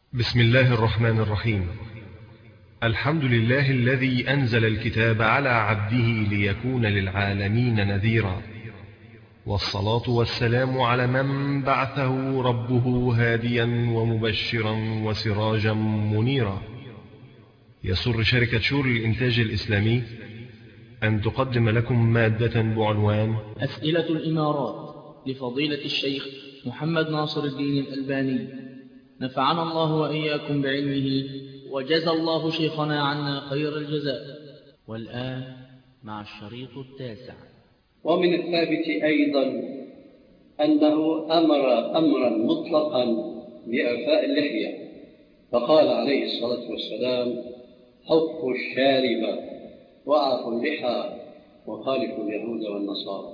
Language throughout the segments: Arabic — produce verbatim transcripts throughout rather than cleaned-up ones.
بسم الله الرحمن الرحيم. الحمد لله الذي أنزل الكتاب على عبده ليكون للعالمين نذيرا، والصلاة والسلام على من بعثه ربه هاديا ومبشرا وسراجا منيرا. يسر شركة شور الإنتاج الإسلامي أن تقدم لكم مادة بعنوان أسئلة الإمارات لفضيلة الشيخ محمد ناصر الدين الألباني، نفعنا الله وإياكم بعلمه وجزى الله شيخنا عنا خير الجزاء. والآن مع الشريط التاسع. ومن الثابت أيضا أنه أمر أمرا مطلقا بإعفاء اللحية، فقال عليه الصلاة والسلام: حفوا الشارب وأعفوا اللحى وخالفوا اليهود والنصارى.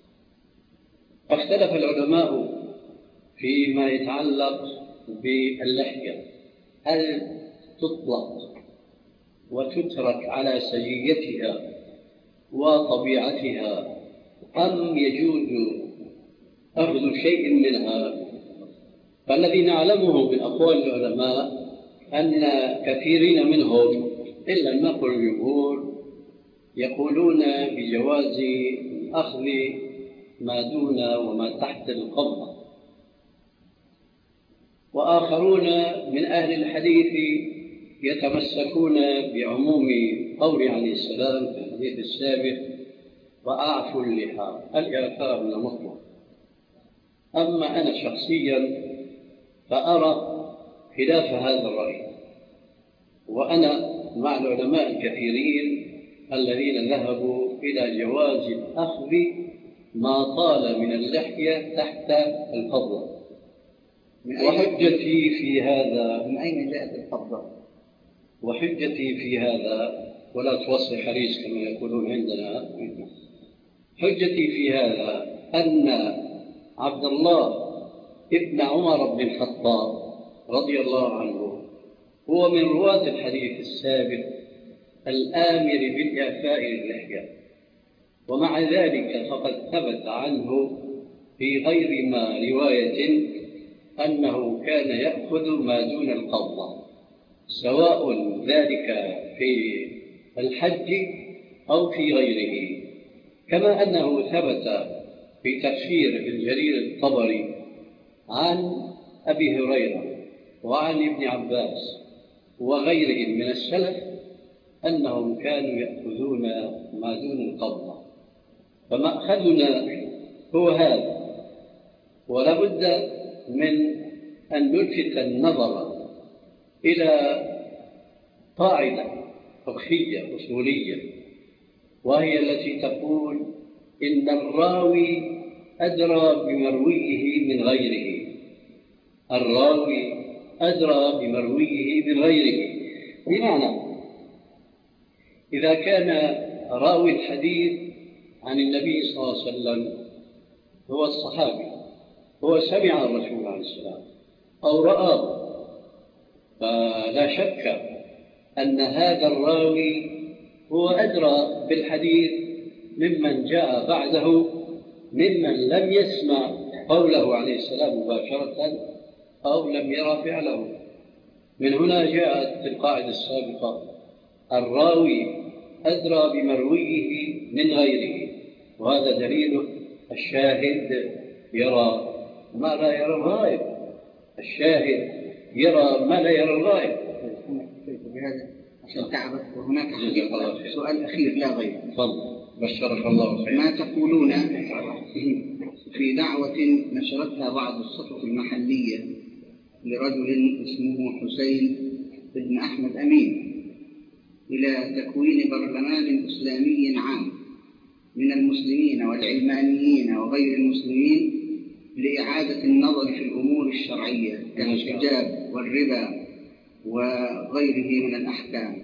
اختلف العلماء فيما يتعلق باللحية، هل تطلق وتترك على سجيتها وطبيعتها أم يجوز أخذ شيء منها؟ فالذي نعلمه من أقوال العلماء أن كثيرين منهم إن لم نقل الجمهور يقولون بجواز أخذ ما دون وما تحت القبضة، وآخرون من أهل الحديث يتمسكون بعموم قول عليه السلام في الحديث السابق: وأعفوا اللحى، الإعفاء من المطلق. أما أنا شخصيا فأرى خلاف هذا الرأي، وأنا مع العلماء الكثيرين الذين ذهبوا إلى جواز الأخذ ما طال من اللحية تحت القبضة. وحجتي في هذا، من أين جاءت القبضة؟ وحجتي في هذا، ولا توصي حريص كما يقولون عندنا، حجتي في هذا أن عبد الله ابن عمر بن الخطاب رضي الله عنه هو من رواة الحديث السابق الآمر بالإعفاء للحية، ومع ذلك فقد ثبت عنه في غير ما رواية أنه كان يأخذ ما دون القبضة، سواء ذلك في الحج أو في غيره، كما أنه ثبت في تفسير ابن جرير الطبري عن أبي هريرة وعن ابن عباس وغيرهم من السلف أنهم كانوا يأخذون ما دون القبضة. فمأخذنا هو هذا، ولا بد من أن نلفت النظر إلى قاعدة فقهية أصولية، وهي التي تقول: إن الراوي أدرى بمرويه من غيره. الراوي أدرى بمرويه من غيره، بمعنى إذا كان راوي الحديث عن النبي صلى الله عليه وسلم هو الصحابي، هو سمع الرسول عليه السلام أو رآه، فلا شك أن هذا الراوي هو أدرى بالحديث ممن جاء بعده، ممن لم يسمع قوله عليه السلام مباشرة أو لم يرى فعله. من هنا جاءت القاعدة السابقة: الراوي أدرى بمرويه من غيره، وهذا دليل الشاهد يرى ما لا يرى الغائب. الشاهد يرى ما لا يرى الغائب. بهذا عشان تعبت. وهناك سؤال أخير لا غير. تفضل. بشرك الله خير. ما تقولون في دعوة نشرتها بعض الصحف المحلية لرجل اسمه حسين بن أحمد أمين إلى تكوين برلمان إسلامي عام من المسلمين والعلمانيين وغير المسلمين لإعادة النظر في الأمور الشرعية كالحجاب والربا وغيره من الأحكام؟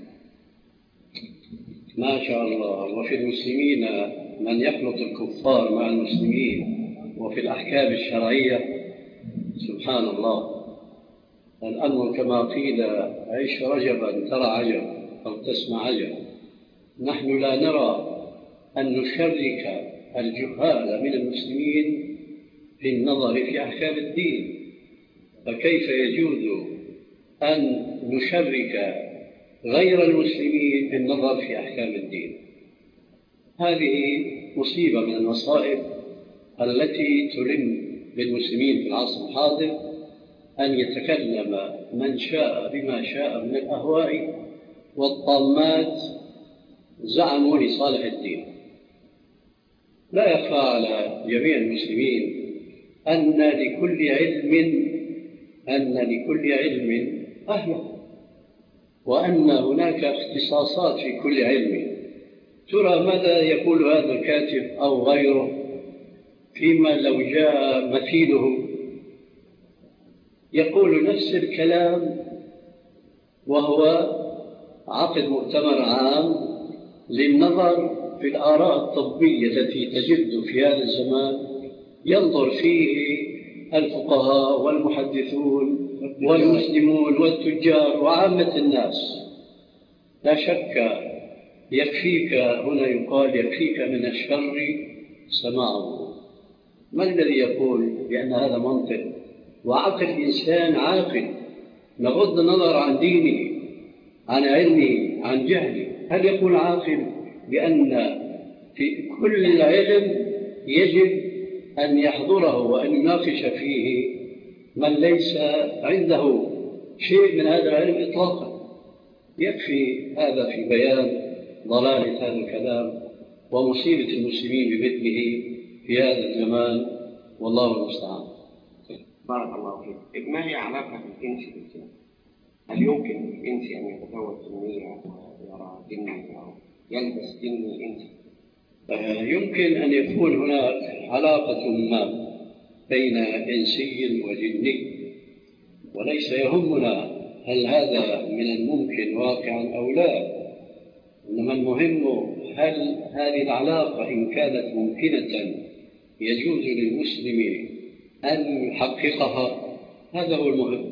ما شاء الله. وفي المسلمين من يخلط الكفار مع المسلمين، وفي الأحكام الشرعية سبحان الله. الأمر كما قيل: عيش رجبا ترى عجب أو تسمع عجب. نحن لا نرى أن نشرك الجهال من المسلمين في النظر في أحكام الدين، فكيف يجوز أن نشرك غير المسلمين في النظر في أحكام الدين. هذه مصيبة من المصائب التي تلم بالمسلمين في العصر الحاضر، أن يتكلم من شاء بما شاء من الأهواء والطامات زعموا لصالح الدين. لا يخفى على جميع المسلمين أن لكل علم أن لكل علم أهله، وأن هناك اختصاصات في كل علم. ترى ماذا يقول هذا الكاتب أو غيره فيما لو جاء مثيله يقول نفس الكلام، وهو عقد مؤتمر عام للنظر في الآراء الطبية التي تجد في هذا الزمان، ينظر فيه الفقهاء والمحدثون والمسلمون والتجار وعامة الناس. لا شك يكفيك، هنا يقال يكفيك من الشر سماعه. ما الذي يقول بأن هذا منطق وعقل إنسان عاقل نغض النظر عن دينه، عن علمه، عن جهله؟ هل يقول عاقل بأن في كل علم يجب أن يحضره وأن يناقش فيه من ليس عنده شيء من هذا العلم إطلاقا؟ يكفي هذا في بيان ضلالة هذا الكلام ومصيبة المسلمين بمثله في هذا الزمان، والله المستعان. بارك الله فيك. ما هي علاقة الإنس بالجن؟ هل يمكن الإنس أن يتزوج جنية ويرى جني أو يلبس جني إنسي؟ يمكن أن يكون هناك علاقة ما بين إنسي وجني، وليس يهمنا هل هذا من الممكن واقعا أو لا، إنما المهم هل هذه العلاقة إن كانت ممكنة يجوز للمسلم أن يحققها. هذا هو المهم.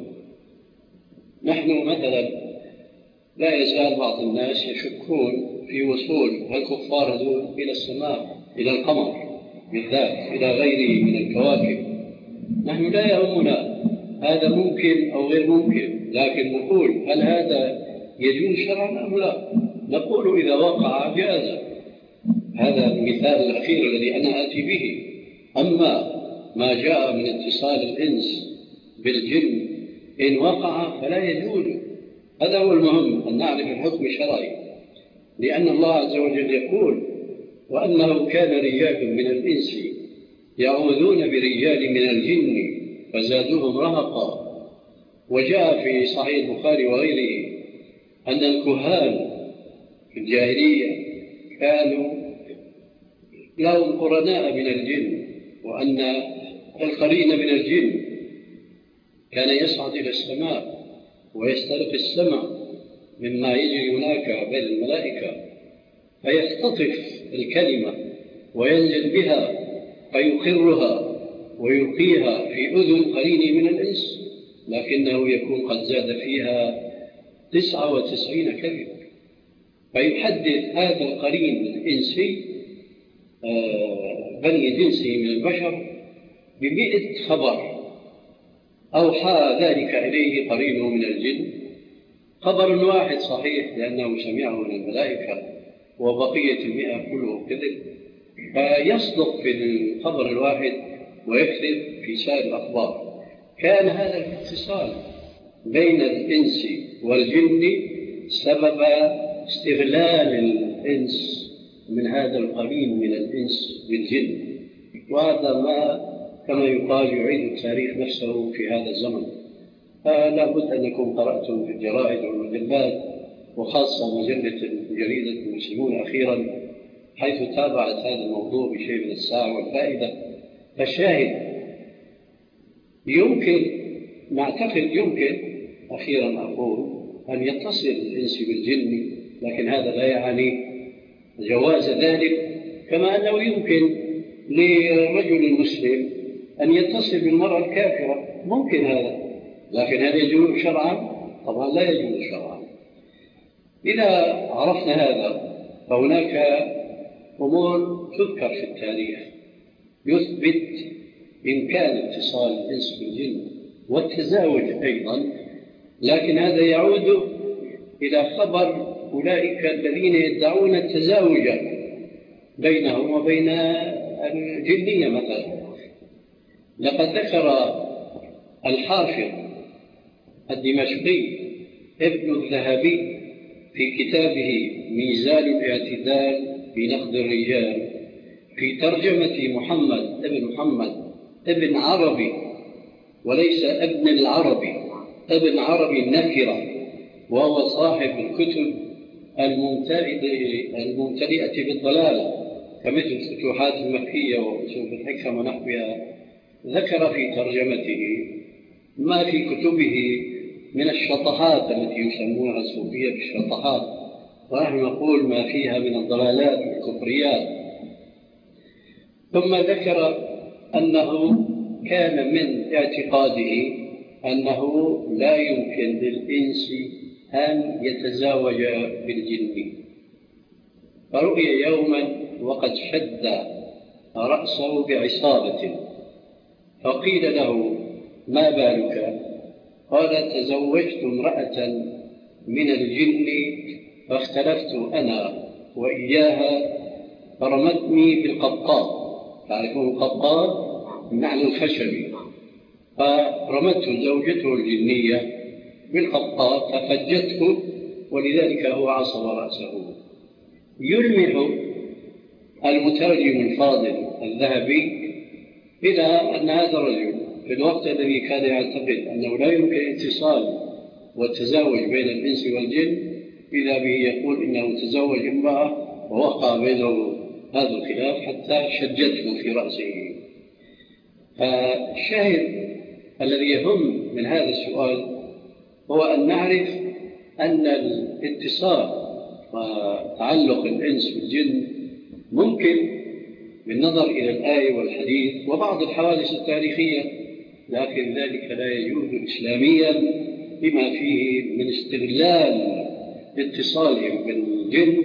نحن مثلا لا يزال بعض الناس يشكون في وصول الكفار هذول إلى السماء، إلى القمر بالذات، إلى غيره من الكواكب. نحن لا يهمنا هذا ممكن أو غير ممكن، لكن نقول هل هذا يجوز شرعا أم لا؟ نقول إذا وقع جاز. هذا المثال الأخير الذي أنا آتي به. أما ما جاء من اتصال الإنس بالجن إن وقع فلا يجوز. هذا هو المهم، أن نعرف الحكم الشرعي، لأن الله عز وجل يقول وأنه كان رجال من الإنس يعوذون برجال من الجن فزادوهم رهقا. وجاء في صحيح البخاري وغيره أن الكهان في الجاهلية كانوا لهم قرناء من الجن، وأن القرين من الجن كان يصعد إلى السماء ويسترق السمع مما يجري هناك بين الملائكة، فيختطف الكلمة وينزل بها فيقرها ويلقيها في أذن قرين من الإنس، لكنه يكون قد زاد فيها تسعة وتسعين كلمة. فيحدث هذا القرين الإنسي بني جنسه من البشر بمئة خبر أوحى ذلك إليه قرينه من الجن. خبر واحد صحيح لأنه سمعه من الملائكة، وبقية المئة كله كذب، فيصدق في الخبر الواحد ويكذب في سائر الأخبار. كان هذا الاتصال بين الإنس والجن سبب استغلال الإنس من هذا القرين من الإنس بالجن، وهذا ما كما يقال يعيد التاريخ نفسه في هذا الزمن. فلا بد أنكم قرأتم في الجرائد والمجلات، وخاصة مجلة جريدة المسلمون أخيرا، حيث تابعت هذا الموضوع بشيء من الساعة والفائدة. فالشاهد يمكن نعتقد يمكن أخيرا أقول أن يتصل الإنس بالجن، لكن هذا لا يعني جواز ذلك، كما أنه يمكن للرجل المسلم أن يتصل بالمرأة الكافرة، ممكن هذا، لكن هل يجوز شرعا؟ طبعا لا يجوز شرعا. إذا عرفنا هذا فهناك أمور تذكر في التاريخ يثبت إمكان اتصال الإنس بالجن والتزاوج أيضا لكن هذا يعود إلى خبر أولئك الذين يدعون التزاوج بينهم وبين الجنية مثلا. لقد ذكر الحافظ الدمشقي ابن الذهبي في كتابه ميزان الاعتدال في نقد الرجال في ترجمة محمد ابن محمد ابن عربي، وليس ابن العربي، ابن عربي النكرة، وهو صاحب الكتب الممتلئة بالضلال كمثل الفتوحات المكية وأصول الحكم ونحوها. ذكر في ترجمته ما في كتبه من الشطحات التي يسمونها الصوفية بالشطحات، ونحن نقول ما فيها من الضلالات والكفريات. ثم ذكر أنه كان من اعتقاده أنه لا يمكن للإنس أن يتزاوج بالجن، فرؤي يوما وقد شد رأسه بعصابة، فقيل له ما بالك؟ قال تزوجت امرأة من الجن فاختلفت أنا وإياها فرمتني بالقبقاب، تعرفون القبقاب؟ معنى الخشبي. فرمته زوجته الجنية بالقبقاب ففجته، ولذلك هو عصب رأسه. يلمح المترجم الفاضل الذهبي إلى أن هذا الرجل في الوقت الذي كان يعتقد أنه لا يمكن اتصال والتزاوج بين الإنس والجن، إذا به يقول إنه تزوج امرأة ووقع بينه هذا الخلاف حتى شجته في رأسه. فالشاهد الذي يهم من هذا السؤال هو أن نعرف أن الاتصال وتعلق الإنس بالجن ممكن بالنظر إلى الآية والحديث وبعض الحوادث التاريخية، لكن ذلك لا يجوز إسلاميا بما فيه من استغلال اتصالهم بالجن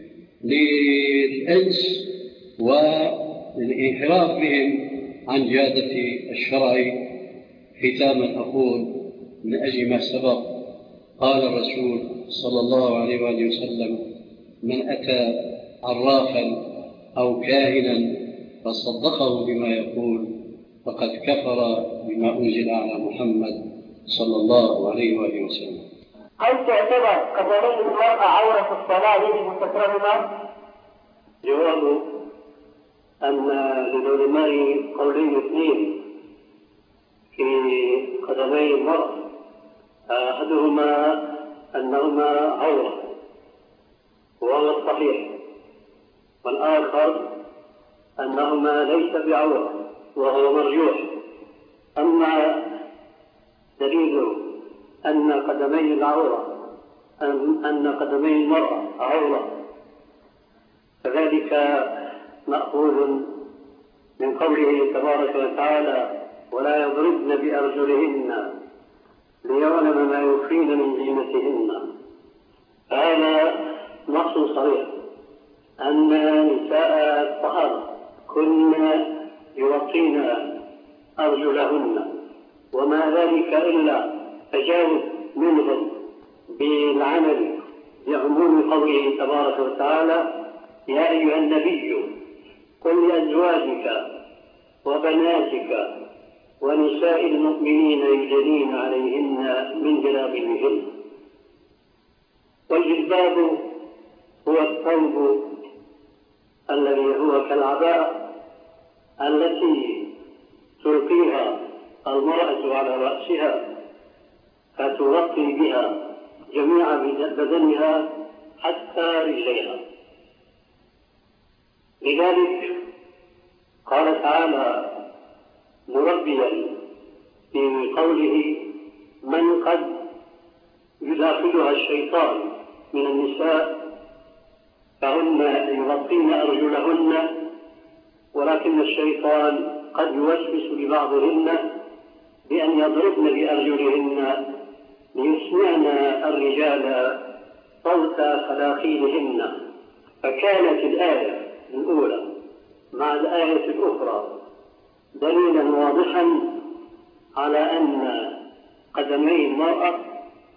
للإنس والانحراف بهم عن جادة الشرع. ختاما أقول من أجل ما سبق قال الرسول صلى الله عليه وآله وسلم من أتى عرافا أو كاهنا فصدقه بما يقول فقد كفر بما أنزل على محمد صلى الله عليه وآله وسلم. هل تعتبر قدمي المرأة عورة في الصلاة يجب سترهما؟ جواب أن للعلماء قولين اثنين في قدمي المرأة، أحدهما أنهما عورة وهو الصحيح، والآخر أنهما ليس بعورة وهو مرجوح. أما دليل أن قدمي العورة أن قدمي المرأة عورة فذلك مأخوذ من قوله تبارك وتعالى ولا يضربن بأرجلهن ليعلم ما يخفين من زينتهن. هذا نص صريح أن نساء الصحابة كن يغطين أرجلهن، وما ذلك إلا تجاوز منهم بالعمل بعموم قوله تبارك وتعالى يا أيها النبي قل لأزواجك وبناتك ونساء المؤمنين يدنين عليهن من جلابيبهن. والجلباب هو الثوب الذي هو كالعباءة التي تلقيها المرأة على رأسها فتغطي بها جميع بدنها حتى رجليها. لذلك قال تعالى مربيا في قوله من قد يداخلها الشيطان من النساء فهن يغطين أرجلهن، ولكن الشيطان قد يوسوس لبعضهن بأن يضربن بأرجلهن ليسمعن الرجال صوت خلاخيلهن. فكانت الآية الأولى مع الآية الأخرى دليلا واضحا على أن قدمي المرأة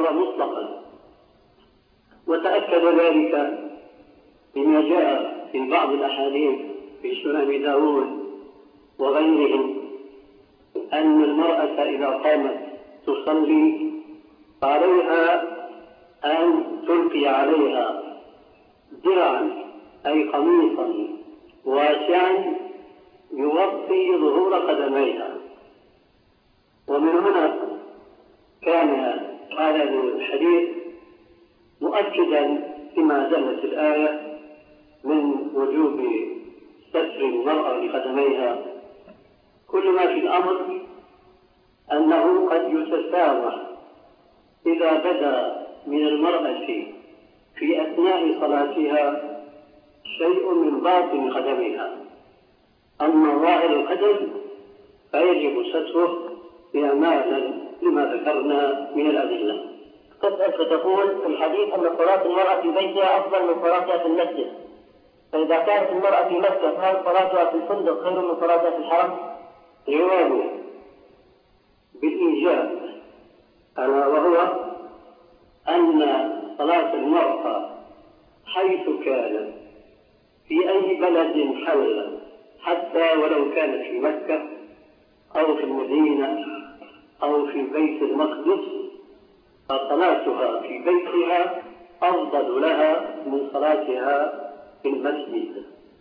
الطهارة مطلقا، وتأكد ذلك بما جاء في بعض الأحاديث في سنن داود وغيرهم أن المرأة إذا قامت تصلي فعليها أن تلقي عليها درعا أي قميصا واسعا يغطي ظهور قدميها. ومن هنا كان هذا الحديث مؤكدا لما دلت الآية من وجوب ستر المرأة لقدميها. كل ما في الأمر أنه قد يتسامح إذا بدا من المرأة في أثناء صلاتها شيء من باطن قدمها، أما ظاهر القدم فيجب ستره إعمالا لما ذكرنا من الأدلة. فتقول في الحديث أن صلاة المرأة في بيتها أفضل من صلاتها في المسجد، فإذا كانت المرأة في مكة فهل صلاتها في الفندق خير من صلاتها في الحرم؟ جوابه بالإيجاب، ألا وهو أن صلاة المرأة حيث كانت في أي بلد حل، حتى ولو كانت في مكة أو في المدينة أو في بيت المقدس، فصلاتها في بيتها أفضل لها من صلاتها في المسجد.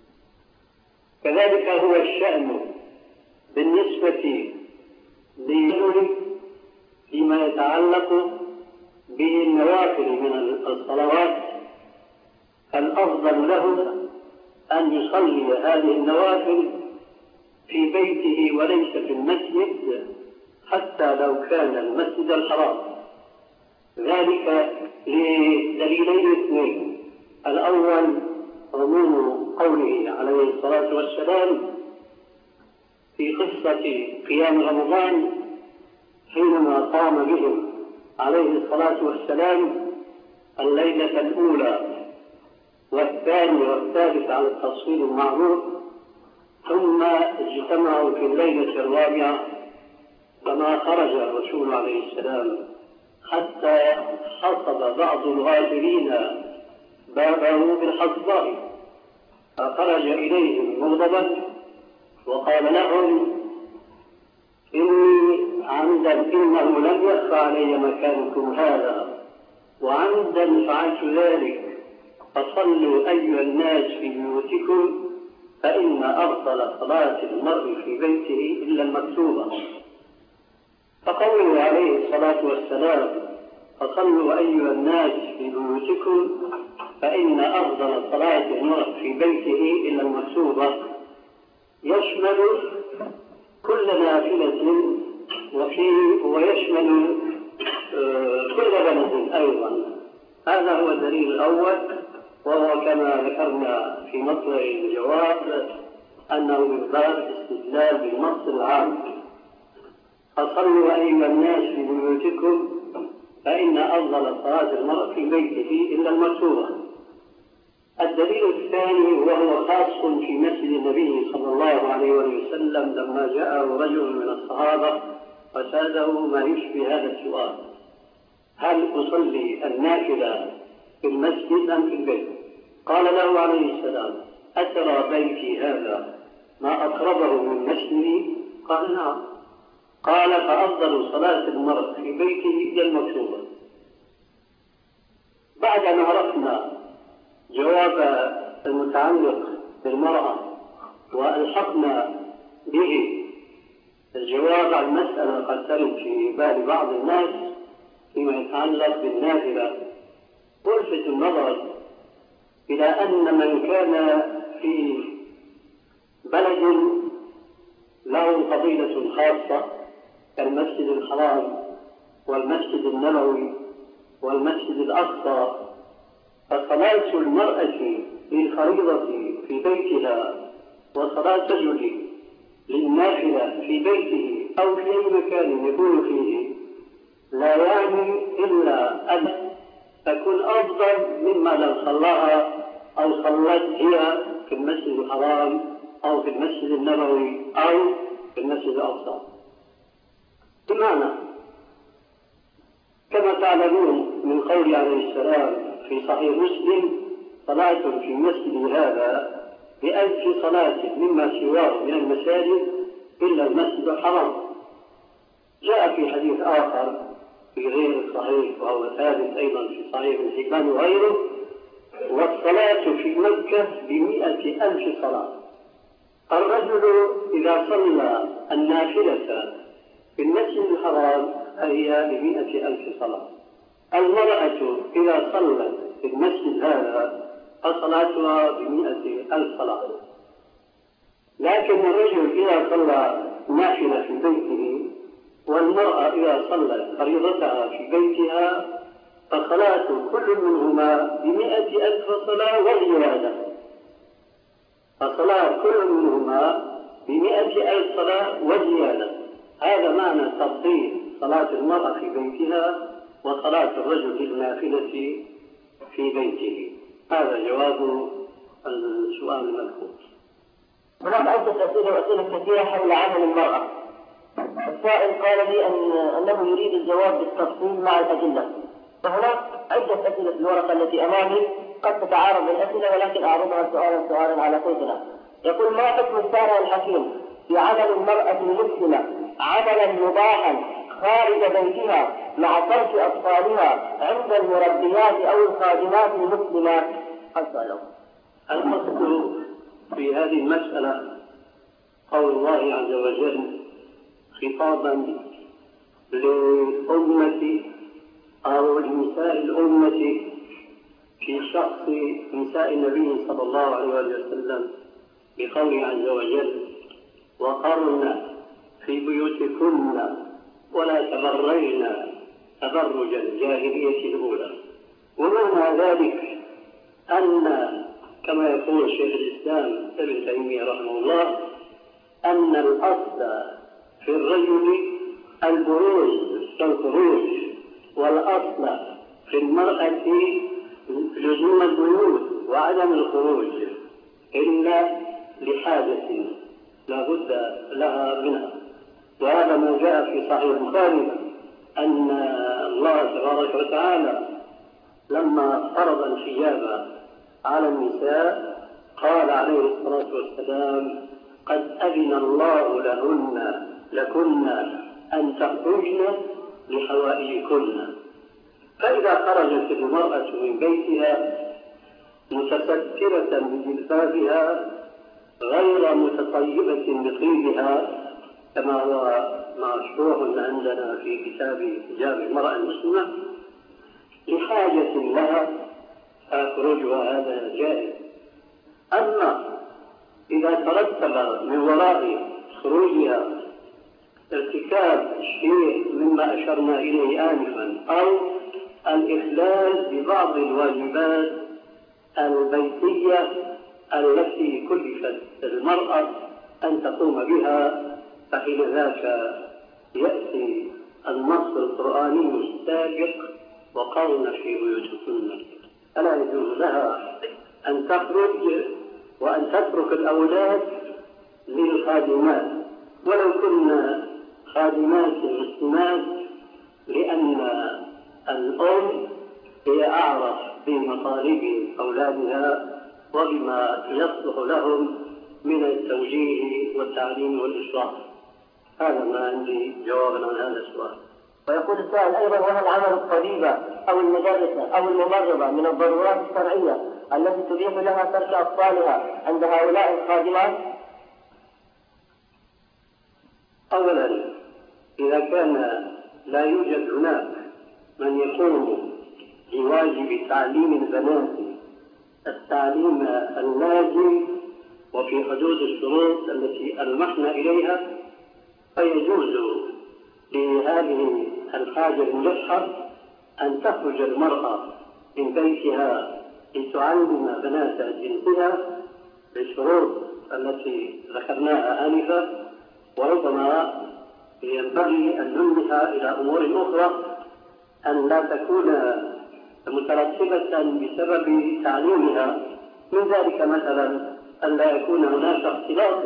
كذلك هو الشأن بالنسبة للرجل فيما يتعلق بالنوافل من الصلوات، الأفضل له أن يصلي هذه النوافل في بيته وليس في المسجد، حتى لو كان المسجد الحرام. ذلك لدليلين اثنين: الأول عموم قوله عليه الصلاة والسلام في قصة قيام رمضان حينما قام بهم عليه الصلاة والسلام الليلة الأولى والثانية والثالثة على التفصيل المعروف، ثم اجتمعوا في الليلة الرابعة فما خرج الرسول عليه السلام حتى حصب بعض الغافلين بابه بالحصباء، فخرج إليهم مغضبا وقال لهم: إني عمدا إنه لم يخفى علي مكانكم هذا، وعمدا فعلت ذلك، فصلوا أيها الناس في بيوتكم، فإن أفضل صلاة المرء في بيته إلا المكتوبة. فقوله عليه الصلاة والسلام: فصلوا أيها الناس في بيوتكم، فإن أفضل صلاة المرء في بيته إلا المكتوبة، يشمل كل نافلة وفيه ويشمل كل بلد أيضا. هذا هو الدليل الأول، وهو كما ذكرنا في مطلع الجواب أنه من باب استدلال بالنص العام: فصلوا أيها الناس في بيوتكم فإن أفضل صلاة المرء في بيته إلا المكتوبة. الدليل الثاني وهو خاص في مسجد النبي صلى الله عليه وسلم لما جاءه رجل من الصحابة وسأله ما يشبه هذا السؤال: هل أصلي النافلة في المسجد أم في البيت؟ قال له عليه السلام: أترى بيتي هذا ما أقربه من مسجدي؟ قال: نعم. قال: فأفضل صلاة المرء في بيته هي المكتوبة. بعد أن عرفنا جواب المتعلق بالمرأة والحقنا به الجواب عن مسألة قد ترد في بال بعض الناس فيما يتعلق بالنافلة، ولفت النظر إلى أن من كان في بلد له فضيلة خاصة كالمسجد الحرام والمسجد النبوي والمسجد الأقصى، فصلاة المرأة للفريضة في بيتها وصلاة الرجل للنافلة في بيته أو في أي مكان يكون فيه لا يعني إلا أن تكون أفضل مما لو صلاها أو صلت هي في المسجد الحرام أو في المسجد النبوي أو في المسجد الأقصى. بمعنى كما تعلمون من قول عليه السلام في صحيح مسلم: صلاة في مسجد هذا بألف صلاة مما سواه من المساجد إلا المسجد الحرام. جاء في حديث آخر في غير الصحيح وهو ثابت أيضا في صحيح ابن حبان وغيره: والصلاة في مكة بمئة ألف صلاة. الرجل إذا صلى النافلة في المسجد الحرام فهي بمئة ألف صلاة. المرأة إذا صلت في المسجد هذا فصلاتها بمئة ألف صلاة. لكن الرجل إذا صلى نافلة في بيته والمرأة إذا صلت فريضتها في بيتها فصلاة كل منهما بمئة ألف صلاة وزيادة. فصلاة كل منهما بمئة ألف صلاة وزيادة. هذا معنى تفضيل صلاة المرأة في بيتها وصلاة الرجل النافلة في بيته. هذا جواب السؤال المذكور. هناك عدة أسئلة وأسئلة كثيرة حول عمل المرأة. السائل قال لي أن أنه يريد الجواب بالتفصيل مع الأدلة، فهناك عدة أسئلة في الورقة التي أمامي قد تتعارض الأسئلة ولكن أعرضها سؤالا سؤالا على صوتنا. يقول: ما حكم الشارع الحكيم في عمل المرأة المسلمة عملا مباحا خارج بيتها مع ترك أطفالها عند المربيات أو الخادمات المسلمات؟ السؤال القصد في هذه المسألة قول الله عز وجل خطابا للأمة أو لنساء الأمة في شخص نساء النبي صلى الله عليه وسلم بقوله عز وجل: وقرن في بيوتكن ولا تبرجن تبرج الجاهلية الأولى. ومعنى ذلك أن كما يقول شيخ الإسلام ابن تيمية رحمه الله أن الأصل في الرجل البروز كالخروج، والأصل في المرأة لزوم البيوت وعدم الخروج إلا لحاجة لا بد لها منها. وهذا ما جاء في صحيح البخاري أن الله تبارك وتعالى لما فرض الحجاب على النساء قال عليه الصلاة والسلام: قد أذن الله لهن لكن أن تخرجن لحوائجكن. فإذا خرجت المرأة من بيتها متسترة بجلبابها غير متطيبة بطيبها كما هو مشروع عندنا في كتاب حجاب المرأة المسلمة لحاجة لها فخروجها هذا جائز. أما إذا ترتب من وراء خروجها ارتكاب شيء مما أشرنا إليه آنفا أو الإخلال ببعض الواجبات البيتية التي كلفت المرأة أن تقوم بها، فحين ذاك يأتي النص القرآني السابق: وقرن في بيوتكن. فلا يجوز لها أن تخرج وأن تترك الأولاد للخادمات ولو كنا خادمات مسلمات، لأن الأم هي أعرف بمطالب أولادها وبما يصلح لهم من التوجيه والتعليم والإصلاح. هذا ما عندي جوابا عن هذا السؤال. ويقول السائل أيضا: وهل عمل الطبيبة أو المدرسة أو الممرضة من الضرورات الشرعية التي تبيح لها ترك أطفالها عند هؤلاء الخادمات؟ أولا، إذا كان لا يوجد هناك من يقوم بواجب تعليم البنات التعليم اللازم وفي حدود الشروط التي ألمحنا إليها، فيجوز لهذه الحاجة الملحة أن تخرج المرأة من بيتها لتعلم بنات جنسها بالشروط التي ذكرناها آنفا. وربما ينبغي أن ننبه إلى أمور أخرى أن لا تكون مترتبة بسبب تعليمها، من ذلك مثلا أن لا يكون هناك اختلاط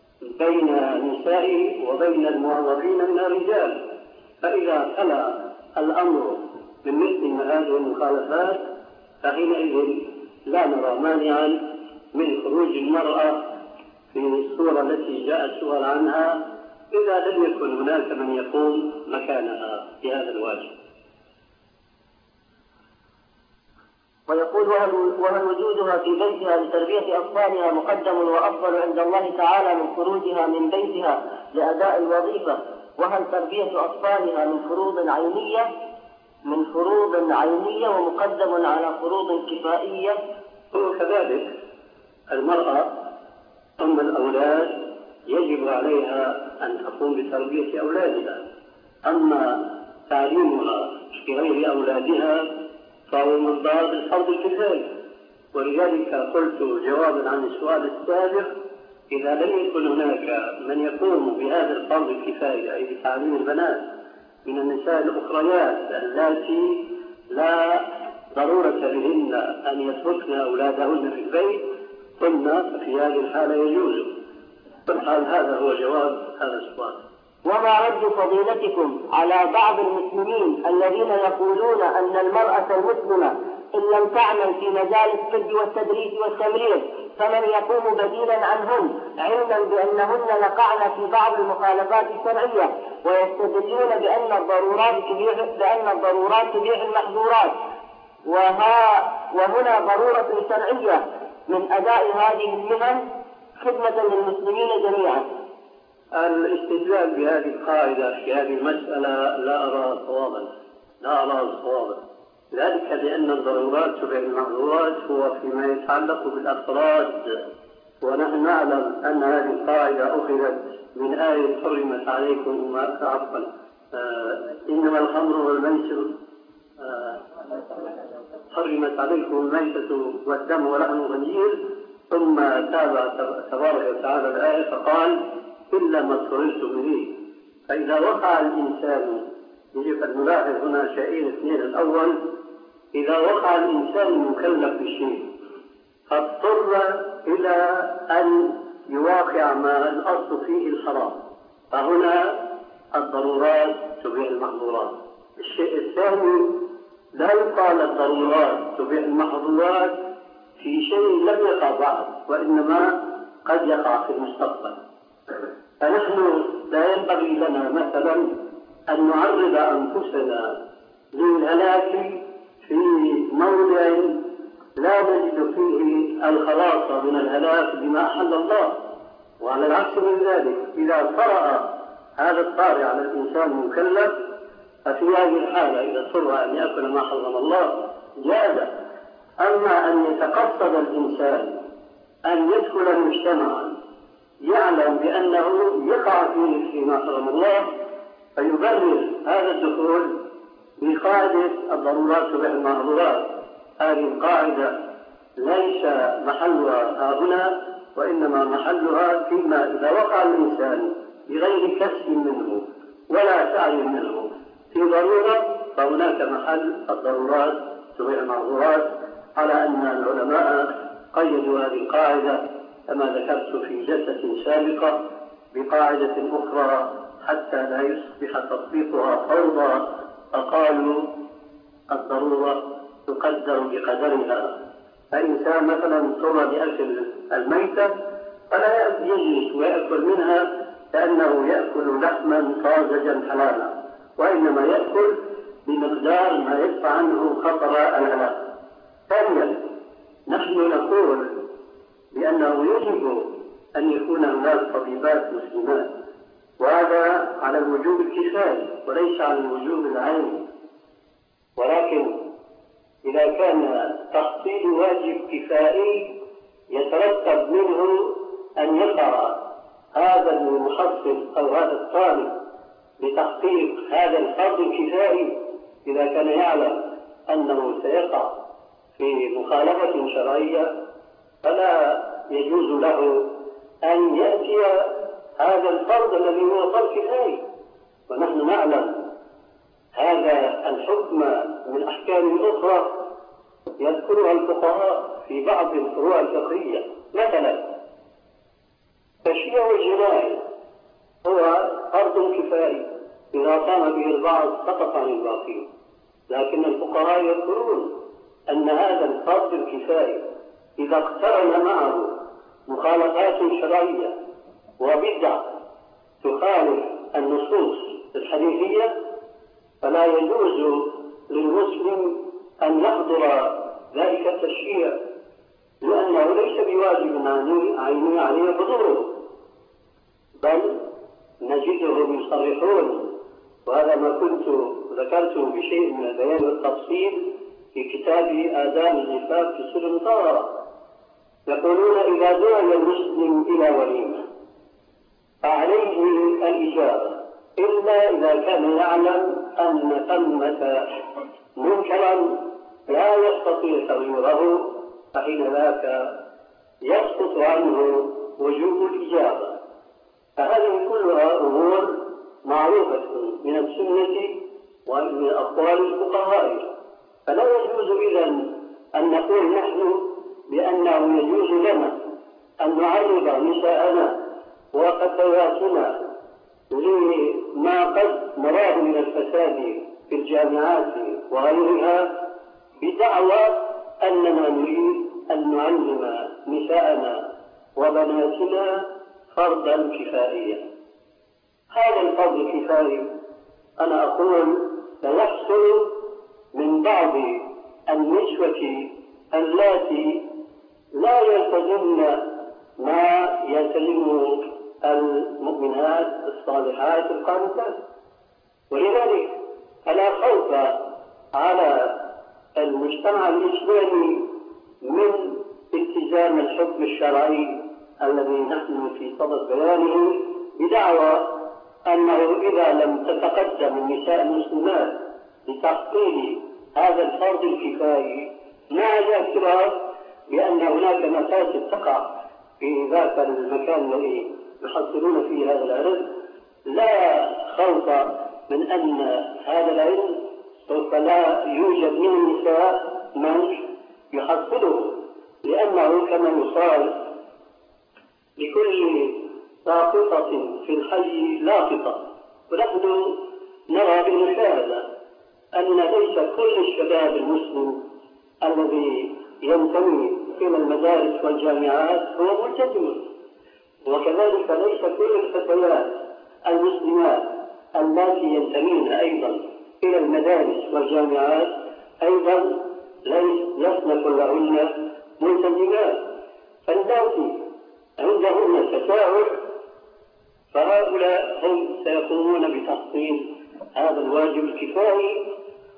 بين النساء وبين المعوضين من الرجال، فإذا خلا الأمر من مثل هذه المخالفات فحينئذ لا نرى مانعا من خروج المرأة في الصورة التي جاء السؤال عنها إذا لم يكن هناك من يقوم مكانها في هذا الواجب. ويقول وهل, وهل وجودها في بيتها لتربية أطفالها مقدم وأفضل عند الله تعالى من خروجها من بيتها لأداء الوظيفة؟ وهل تربية أطفالها من فروض عينية من فروض عينية ومقدم على فروض كفائية؟ هو كذلك المرأة أم الأولاد يجب عليها أن تقوم بتربية أولادها، أما تعليمها لغير أولادها فهو من باب الفرض الكفاية. ولذلك قلت جوابا عن السؤال السابق إذا لم يكن هناك من يقوم بهذا الفرض الكفاية أي بتعليم البنات من النساء الأخريات اللاتي لا ضرورة لهن أن يتركن أولادهن في البيت قلنا ففي هذه الحالة يجوز. فالحال هذا هو جواب هذا السؤال. وما رد فضيلتكم على بعض المسلمين الذين يقولون أن المرأة المسلمة إن لم تعمل في مجال الطب والتدريس والتمريض فمن يقوم بديلا عنهن علما بأنهن وقعن في بعض المخالفات الشرعية ويستدلون بأن الضرورات تبيح بأن الضرورات تبيح المحظورات وها وهنا ضرورة شرعية من أداء هذه المهن خدمة للمسلمين جميعا؟ الاستدلال بهذه القاعدة في هذه المسألة لا أرى صوابا لا أرى صوابا ذلك لأن الضرورات تبع المحظورات هو فيما يتعلق بالأفراد، ونحن نعلم أن هذه القاعدة أخذت من آية حرمت عليكم عفوا آه إنما الخمر والميسر آه حرمت عليكم الميتة والدم ولحم الخنزير، ثم تابع تبارك وتعالى الآية فقال إلا ما اضطررتم إليه. فإذا وقع الإنسان يجب أن نلاحظ هنا شيئين اثنين. الأول إذا وقع الإنسان مكلف بشيء فاضطر إلى أن يواقع ما الأصل فيه الحرام فهنا الضرورات تبيح المحظورات. الشيء الثاني لا يقال الضرورات تبيح المحظورات في شيء لم يقع بعد وإنما قد يقع في المستقبل. فنحن لا ينبغي لنا مثلا أن نعرض أنفسنا للهلاك في موضع لا نجد فيه الخلاص من الهلاك بما أحل الله. وعلى العكس من ذلك إذا طرأ هذا الطارئ على الإنسان المكلف ففي هذه الحالة إذا اضطر أن يأكل ما حرم الله جاز. أما أن يتقصد الإنسان أن يدخل مجتمعا يعلم بأنه يقع فيه فيما حرم الله فيبرر هذا الدخول بقاعدة الضرورات تبيح المحظورات، هذه القاعدة ليس محلها هنا وإنما محلها فيما إذا وقع الإنسان بغير كسب منه ولا سعي منه في ضرورة فهناك محل الضرورات تبيح المحظورات، على أن العلماء قيدوا هذه القاعدة كما ذكرت في جلسة سابقة بقاعدة أخرى حتى لا يصبح تطبيقها فوضى، فقالوا الضرورة تقدر بقدرها. فإنسان مثلا اضطر لأكل الميتة فلا يجلس ويأكل منها لأنه يأكل لحما طازجا حلالا، وإنما يأكل بمقدار ما يدفع عنه خطر الهلاك. ثانيا نحن نقول بأنه يجب أن يكون هناك طبيبات مسلمات، وهذا على الوجوب الكفاية وليس على الوجوب العيني، ولكن إذا كان تحصيل واجب كفائي يترتب منه أن يقع هذا المحصل أو هذا الطالب لتحقيق هذا الفرض الكفائي إذا كان يعلم أنه سيقع في مخالفة شرعية فلا يجوز له أن يأتي هذا الفرض الذي هو فرض كفائي. ونحن نعلم هذا الحكم من أحكام أخرى يذكرها الفقهاء في بعض الفروع الفقهية. مثلا تشريع الجنائي هو فرض كفائي إذا قام به البعض سقط عن الباقين، لكن الفقهاء يذكرون أن هذا الفرض الكفاية إذا اقترن معه مخالفات شرعية وبدع تخالف النصوص الحديثية فلا يجوز للمسلم أن يحضر ذلك التشريع، لأنه ليس بواجب عيني عليه حضوره، بل نجدهم يصرحون، وهذا ما كنت ذكرته بشيء من البيان والتفصيل في كتاب آداب الزفاف في سنن طهارة، يقولون إذا دعي المسلم إلى وليمة فعليه الإجابة إلا إذا كان يعلم أن ثمة منكرا لا يستطيع تغييره، فحين ذاك يسقط عنه وجوب الإجابة. فهذه كلها أمور معروفة من السنة ومن أقوال الفقهاء، فلا يجوز إذن أن نقول نحن بأنه يجوز لنا أن نعرض نساءنا وفتياتنا لما قد نراه من الفساد في الجامعات وغيرها بدعوى أننا نريد أن نعلم نساءنا وبناتنا فرضا كفائيا. هذا الفرض الكفائي أنا أقول سيحصل من بعض النسوة اللاتي لا يلتزمن ما يلتزمه المؤمنات الصالحات القانتات، ولذلك فلا خوف على المجتمع الإسلامي من التزام الحكم الشرعي الذي نحن في صدد بيانه بدعوى أنه إذا لم تتقدم النساء المسلمات لتحصيل هذا الفرض الكفائي مع الاعتراف بأن هناك مفاسد تقع في ذاك المكان الذي يحصلون فيه هذا العلم، لا خوف من أن هذا العلم سوف لا يوجد من النساء من يحصله، لأنه كما يقال لكل ساقطة في الحي لاقطة. ونحن نرى بالمشاهدة أن ليس كل الشباب المسلم الذي ينتمي إلى المدارس والجامعات هو ملتزم، وكذلك ليس كل الفتيات المسلمات اللاتي ينتمين أيضا إلى المدارس والجامعات أيضا لسن كلهن ملتزمات، فاللاتي عندهن تساهل فهؤلاء هم سيقومون بتحصيل هذا الواجب الكفائي.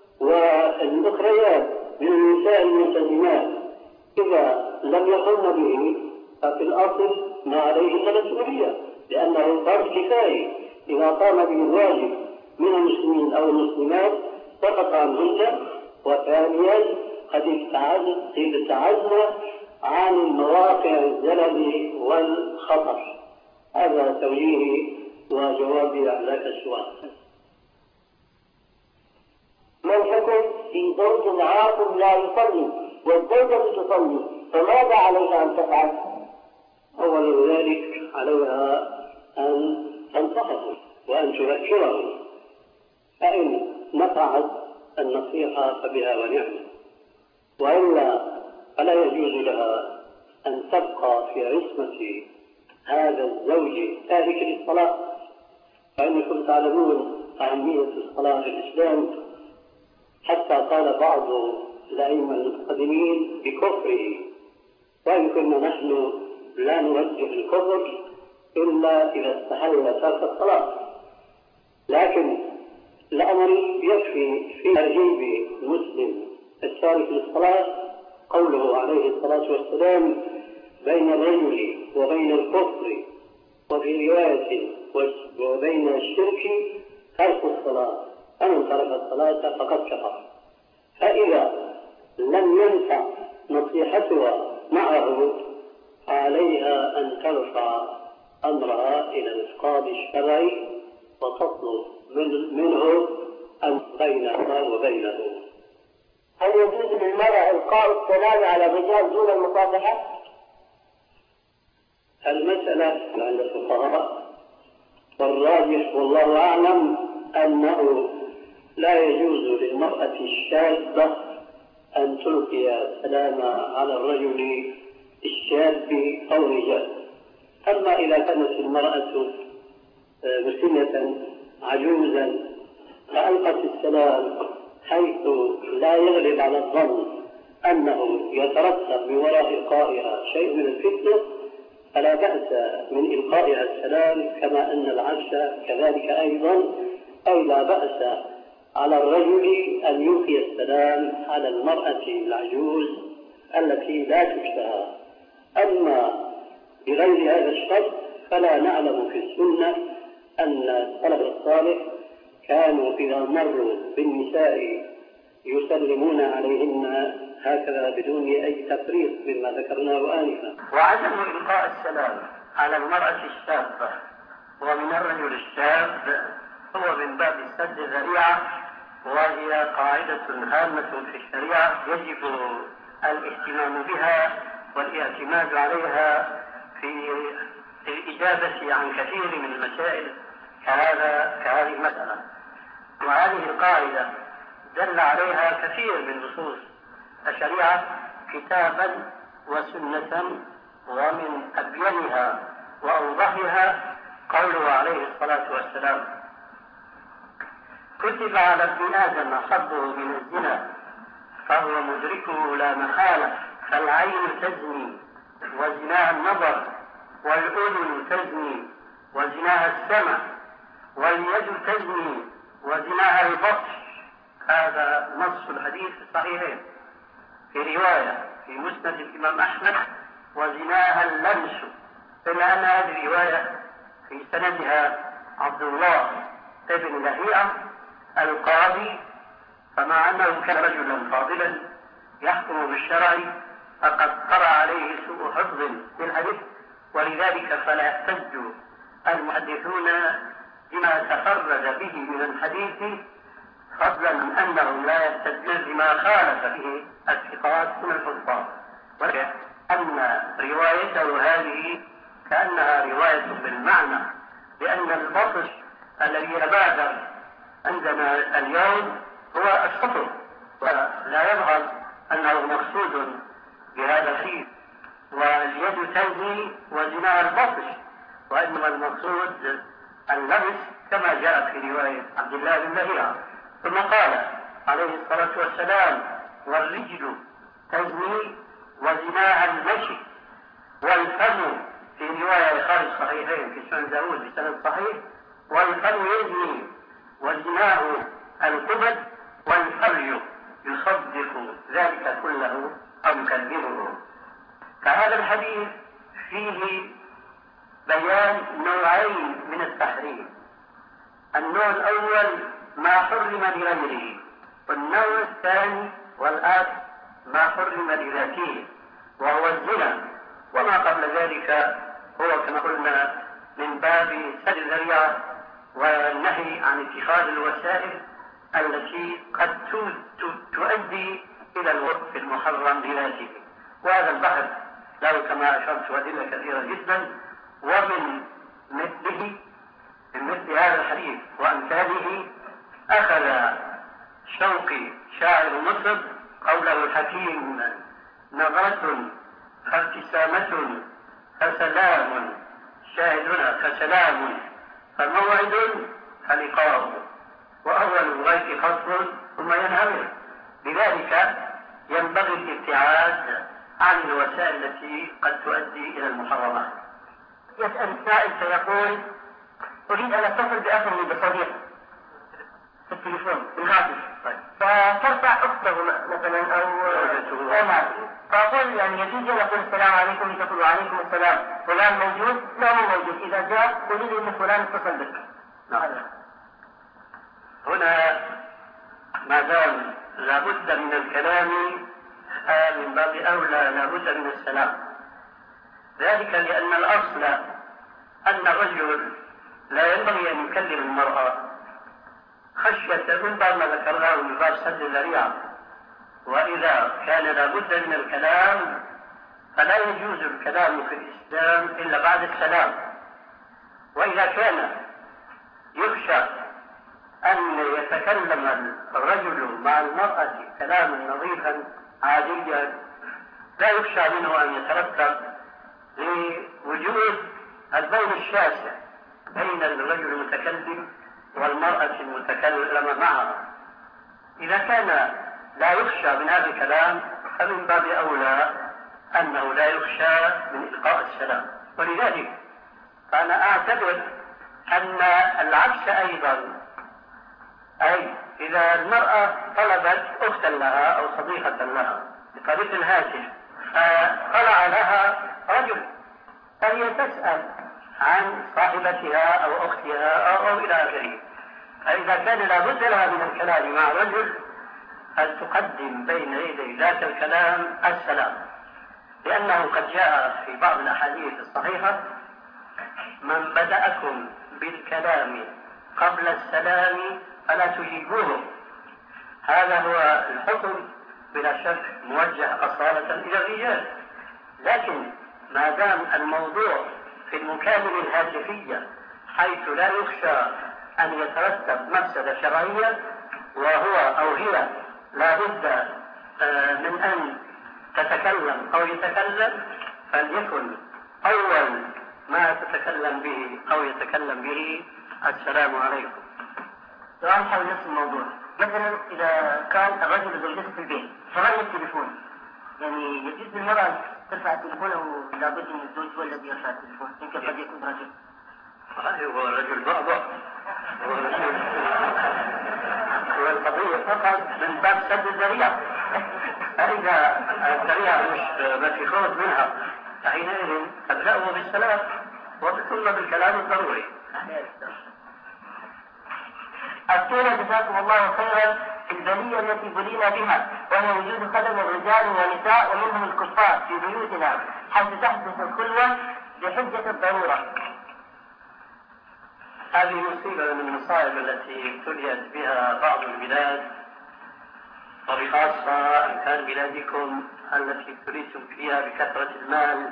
والأخريات من النساء الملتزمات إذا لم يقمن به ففي الأصل ما عليهن مسؤولية، لأنه فرض كفائي إذا قام به الواجب من المسلمين أو المسلمات سقط عنهن. وثانيا قد ابتعدنا عن مواقع الزلل والخطر. هذا توجيهي وجوابي على ذاك السؤال. من حكم في زوج عاقل لا يصلي والزوجة تصلي فماذا عليها أن تفعل؟ أول ذلك عليها أن تنصحه وأن تذكره، فإن نفعت النصيحة فبها ونعمة، وإلا فلا يجوز لها أن تبقى في عصمة هذا الزوج تارك للصلاة، فإنكم تعلمون أهمية الصلاة في الإسلام، حتى قال بعض الأئمة المتقدمين بكفره، وإن كنا نحن لا نوجه الكفر إلا إذا استحل ترك الصلاة، لكن الأمر يكفي في ترغيب المسلم التارك للصلاة قوله عليه الصلاة والسلام: بين الرجل وبين الكفر وفي رواية وبين الشرك ترك الصلاة، فمن ترك الصلاة فقد كفر. فإذا لم ينفع نصيحتها معه فعليها أن ترفع أمرها إلى الإفقاد الشرعي وتطلب منه أن بينها وبينه. هل يجوز للمرأة إلقاء السلام على الرجال دون المصافحة؟ المسألة عند الفقهاء والراجح والله أعلم أنه لا يجوز للمرأة الشابة أن تلقي السلام على الرجل الشاب أو الرجال. أما إذا كانت المرأة مسنة عجوزا فألقت السلام حيث لا يغلب على الظن أنه يترتب من وراء إلقائها شيء من الفتنة فلا بأس من إلقائها السلام، كما أن العكس كذلك أيضا، أي لا بأس على الرجل أن يلقي السلام على المرأة العجوز التي لا تشتهى. أما بغير هذا الشرط فلا نعلم في السنة أن السلف الصالح كانوا إذا مروا بالنساء يسلمون عليهن هكذا بدون أي تفريط مما ذكرناه آنفا. وعدم إلقاء السلام على المرأة الشابة ومن الرجل الشاب هو من باب سد الذريعة، وهي قاعدة هامة في الشريعة يجب الاهتمام بها والاعتماد عليها في الإجابة عن كثير من المسائل كهذا كهذه المسألة. وهذه القاعدة دل عليها كثير من نصوص الشريعة كتابا وسنة، ومن أبينها وأوضحها قوله عليه الصلاة والسلام: كتب على ابن آدم حظه من الزنا فهو مدركه لا محالة، فالعين تزني وزناها النظر، والأذن تزني وزناها السمع، واليد تزني وزناها البطش. هذا نص الحديث الصحيحين. في رواية في مسند الإمام أحمد: وزناها اللمس، إلا أن هذه الرواية في سندها عبد الله ابن لهيعة القاضي، فمع أنه كان رجلا فاضلا يحكم بالشرع فقد طرأ عليه سوء حفظ للحديث، ولذلك فلا يحتج المحدثون بما تفرد به من الحديث، فضلا من أنهم لا يحتجون بما خالف به الثقات من الحفاظ، ولأن روايته هذه كأنها رواية بالمعنى، لأن البطش الذي يتبادر عندنا اليوم هو السطر، ولا يظهر أنه مقصود بهذا الحديث. واليد تزني وزناها البطش، وإنما المقصود اللمس كما جاء في رواية عبد الله بن لهيعة. ثم قال عليه الصلاة والسلام: والرجل تزني وزناها المشي، والفم في رواية خارج الصحيحين في سنن داود بسند صحيح: والفم يزني وزناه القبل، والفرج يصدق ذلك كله أو يكذبه. فهذا الحديث فيه بيان نوعين من التحريم: النوع الأول ما حرم لغيره، والنوع الثاني والآخر ما حرم لذاته وهو الزنا. وما قبل ذلك هو كما قلنا من باب سد الذريعة والنهي عن اتخاذ الوسائل التي قد تؤدي إلى الوقف المحرم بذاته. وهذا البحث له كما أشرت أدلة كثيرة جدا، ومن مثله من مثل هذا الحديث وأمثاله أخذ شوقي شاعر مصر قوله الحكيم: نظرة فابتسامة فسلام، شاهدنا فسلام، فموعد فلقاء، وأول الغيث قصر ثم ينهمر. لذلك ينبغي الابتعاد عن الوسائل التي قد تؤدي إلى المحرمات. يسأل السائل فيقول: أريد أن أتصل بأخي بصديق في التليفون بالهاتف، فترفع أخته مثلا أو أمه، فأقول يعني يجوز أن أقول السلام عليكم، تقول عليكم السلام، فلان موجود؟ لا مو موجود. إذا جاء أريد أن فلان اتصل بك. هنا ما دام لابد من الكلام من باب أولى لابد من السلام، ذلك لأن الأصل أن الرجل لا ينبغي أن يكلم المرأة خشية من بعد ما ذكرناه من باب سد الذريعة. وإذا كان لابد من الكلام فلا يجوز الكلام في الإسلام إلا بعد السلام. وإذا كان يخشى أن يتكلم الرجل مع المرأة كلاما نظيفا عاديا لا يخشى منه أن يترتب لوجود البون الشاسع بين الرجل المتكلم والمرأة المتكلمة معها. إذا كان لا يخشى من هذا الكلام فمن باب أولى أنه لا يخشى من إلقاء السلام. ولذلك فأنا أعتبر أن العكس أيضا، أي إذا المرأة طلبت أختا لها أو صديقة لها بطريق الهاتف فطلع لها رجل فهي تسأل عن صاحبتها أو أختها أو, أو إلى آخره، فإذا كان لابد لها من الكلام مع رجل فلتقدم بين يدي ذاك الكلام السلام، لأنه قد جاء في بعض الأحاديث الصحيحة: من بدأكم بالكلام قبل السلام فلا تجيبوه. هذا هو الحكم بلا شك موجه أصالة إلى الرجال، لكن ما دام الموضوع في المكالمة الهاتفية حيث لا يخشى أن يترتب مفسدة شرعية وهو أو هي لا بد من أن تتكلم أو يتكلم، فليكن أول ما تتكلم به أو يتكلم به السلام عليكم. سؤال حول نفس الموضوع، مثلا إذا كان الرجل زوجته في البيت فرن التليفون، يعني يجوز للمرأة ترفع التليفون أو لابد من الزوج هو الذي يرفع التليفون؟ يمكن قد يكون رجل. هو رجل بعض والقضية فقط من باب سد الذريعة. فإذا الذريعة مش ما في خوف منها فحينئذ أبدأه بالسلام وثم بالكلام الضروري. أفتونا جزاكم الله خيرا في البلية التي بلينا بها، وهي وجود خدم الرجال والنساء ومنهم الكفار في بيوتنا حيث تحدث الخلوة بحجة الضرورة. هذه مصيبة من المصائب التي ابتليت بها بعض البلاد، وبخاصة أن كان بلادكم التي ابتليتم فيها بكثرة المال.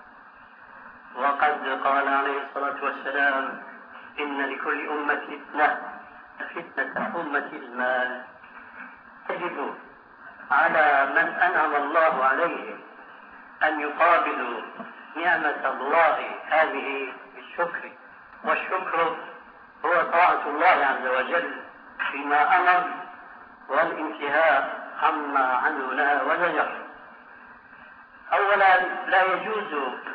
وقد قال عليه الصلاة والسلام: إن لكل أمة فتنة، فتنة أمة المال. يجب على من أنعم الله عليه أن يقابلوا نعمة الله هذه بالشكر، والشكر هو طاعة الله عز وجل فيما أمر والانتهاء عما عنه نهى وزجر. أولا لا يجوز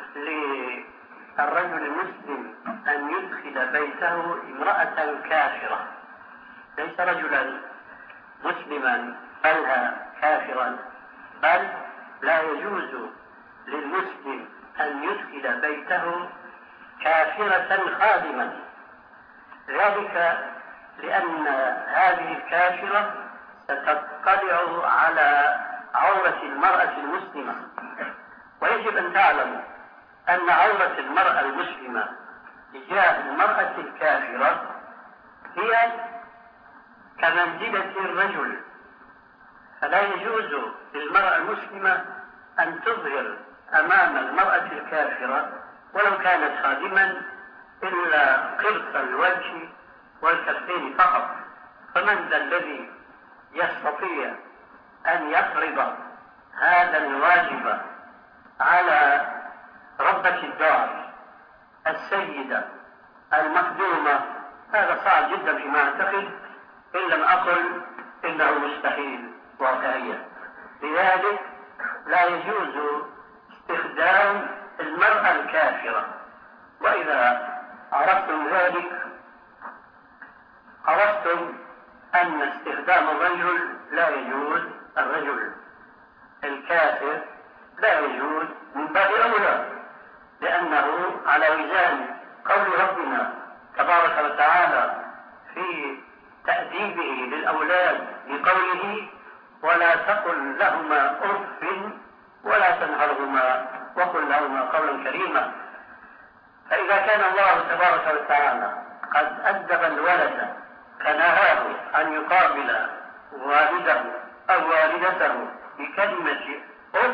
للرجل المسلم أن يدخل بيته امرأة كافرة، ليس رجلا مسلما بل كافرا، بل لا يجوز للمسلم أن يدخل بيته كافرة خادما، ذلك لأن هذه الكافرة ستطلع على عورة المرأة المسلمة. ويجب أن تعلم أن عورة المرأة المسلمة تجاه المرأة الكافرة هي كمنزلة الرجل، فلا يجوز للمرأة المسلمة أن تظهر أمام المرأة الكافرة ولو كانت خادما إلا قرص الوجه والكفين فقط. فمن ذا الذي يستطيع أن يفرض هذا الواجب على ربة الدار السيدة المخدومة؟ هذا صعب جدا فيما أعتقد، إن لم أقل إنه مستحيل واقعيا. لذلك لا يجوز استخدام المرأة الكافرة. وإذا عرفتم ذلك عرفتم أن استخدام الرجل لا يجوز، الرجل الكافر لا يجوز من باب أولى، لأنه على وزان قول ربنا تبارك وتعالى في تأديبه للأولاد بقوله: ولا تقل لهما أف ولا تنهرهما وقل لهما قولا كريما. فإذا كان الله تبارك وتعالى قد أدب الولد فنهاه أن يقابل والده أو والدته بكلمة أف،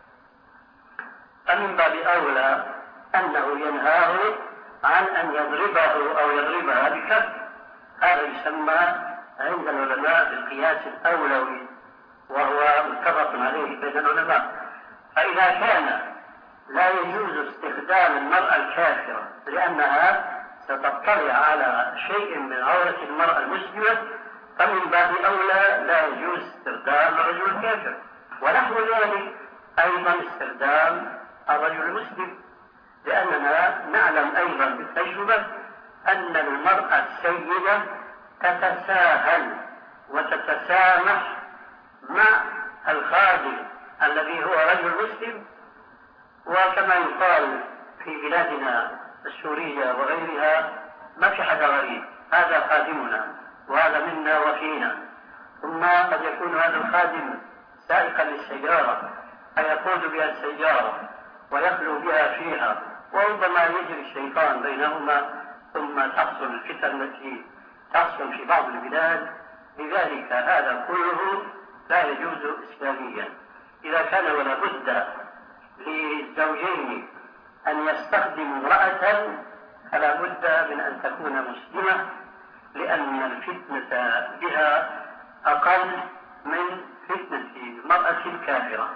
فمن باب أولى أنه ينهاه عن أن يضربه أو يضربها بكف. هذا يسمى عند العلماء بالقياس الأولوي، وهو متفق عليه بين العلماء. فإذا كان لا يجوز استخدام المرأة الكافرة لأنها ستطلع على شيء من عورة المرأة المسلمة، فمن باب أولى لا يجوز استخدام الرجل الكافر. ونحو ذلك أيضا استخدام الرجل المسلم، لأننا نعلم أيضا بالتجربة أن المرأة السيدة تتساهل وتتسامح مع الخادم الذي هو رجل مسلم. وكما يقال في بلادنا السورية وغيرها ما في حدا غريب، هذا خادمنا وهذا منا وفينا. ثم قد يكون هذا الخادم سائقا للسيارة فيقود بها السيارة ويخلو بها فيها، وربما يجري الشيطان بينهما، ثم تحصل الفتن التي تحصل في بعض البلاد. لذلك هذا كله لا يجوز إسلاميا. إذا كان ولا بد للزوجين أن يستخدموا امرأة فلا بد من أن تكون مسلمة، لأن الفتنة بها أقل من فتنة المرأة الكافرة.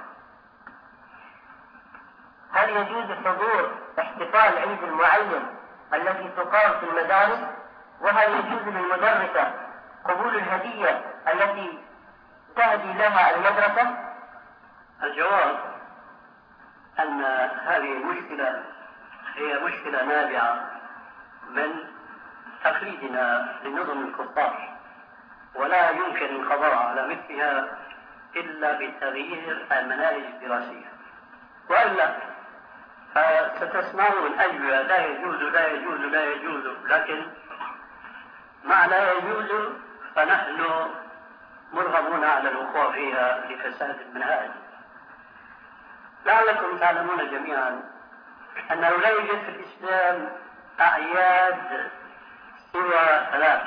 هل يجوز حضور احتفال عيد المعلم التي تقام في المدارس؟ وهل يجوز للمدرسة قبول الهدية التي تهدي لها المدرسة؟ الجواب أن هذه المشكلة هي مشكلة نابعة من تقليدنا لنظم الكفار، ولا يمكن القضاء على مثلها إلا بتغيير المناهج الدراسية، وإلا فستسمعون أجوبة لا يجوز لا يجوز لا يجوز، لكن مع لا يجوز فنحن مرغمون على الوقوع فيها لفساد المنهاج. لعلكم تعلمون جميعا أنه لا يوجد في الإسلام أعياد سوى ثلاث: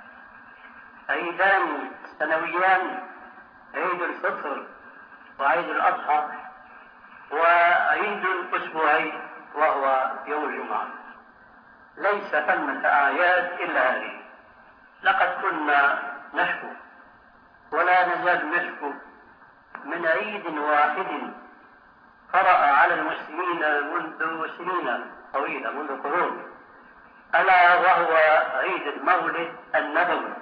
عيدان سنويان، عيد الفطر وعيد الأضحى، وعيد أسبوعي وهو يوم الجمعة. ليس ثمة أعياد إلا هذه. لقد كنا نشكو ولا نزال نشكو من عيد واحد قرأ على المسلمين منذ سنين طويلة، منذ قرون، ألا وهو عيد المولد النبوي.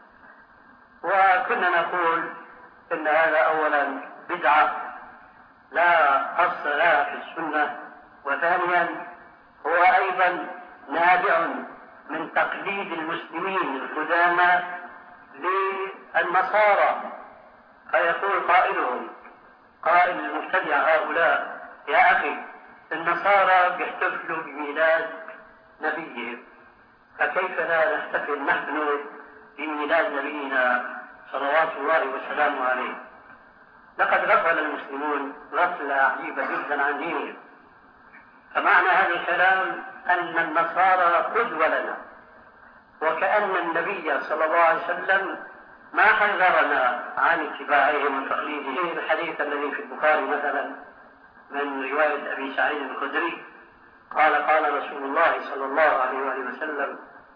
وكنا نقول إن هذا أولا بدعة لا أصل لها في السنة، وثانيا هو أيضا نابع من تقليد المسلمين القدامى للنصارى. فيقول قائلهم، قائل المبتدع هؤلاء: يا أخي النصارى بيحتفلوا بميلاد نبيهم، فكيف لا نحتفل نحن بميلاد نبينا صلوات الله وسلامه عليه؟ لقد غفل المسلمون غفلة عجيبة جدا عن دينهم. فمعنى هذا الكلام أن النصارى قدوة لنا، وكأن النبي صلى الله عليه وسلم ما حذرنا عن اتباعهم وتقليدهم. الحديث الذي في البخاري مثلا من رواية أبي سعيد الخدري قال قال رسول الله صلى الله عليه وسلم: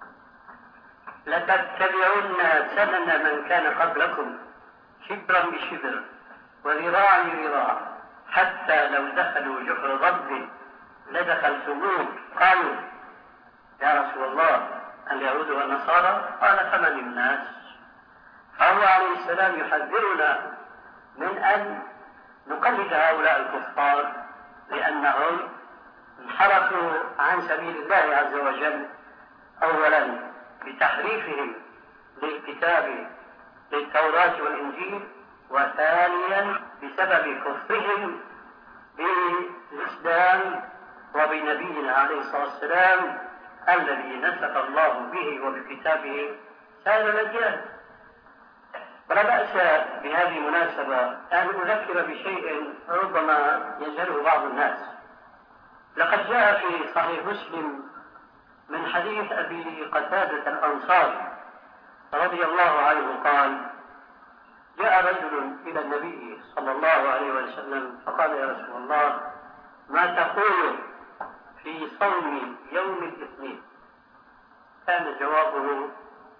لتتبعن سنن من كان قبلكم شبرا بشبر وذراعا بذراع حتى لو دخلوا جحر ضب لدخلتموه. قالوا: يا رسول الله اليهود والنصارى؟ قال: فمن الناس؟ فهو عليه السلام يحذرنا من أن نقلد هؤلاء الكفار، لأنهم انحرفوا عن سبيل الله عز وجل، أولا بتحريفهم للكتاب للتوراة والإنجيل، وثانيا بسبب كفرهم بالإسلام وبنبينا عليه الصلاة والسلام الذي نسخ الله به وبكتابه سائر الأديان. ولا بأس بهذه المناسبة أن أذكر بشيء ربما يجهله بعض الناس. لقد جاء في صحيح مسلم من حديث أبي قتادة الأنصاري رضي الله عنه قال: جاء رجل إلى النبي صلى الله عليه وسلم فقال: يا رسول الله، ما تقول في صوم يوم الاثنين؟ كان جوابه: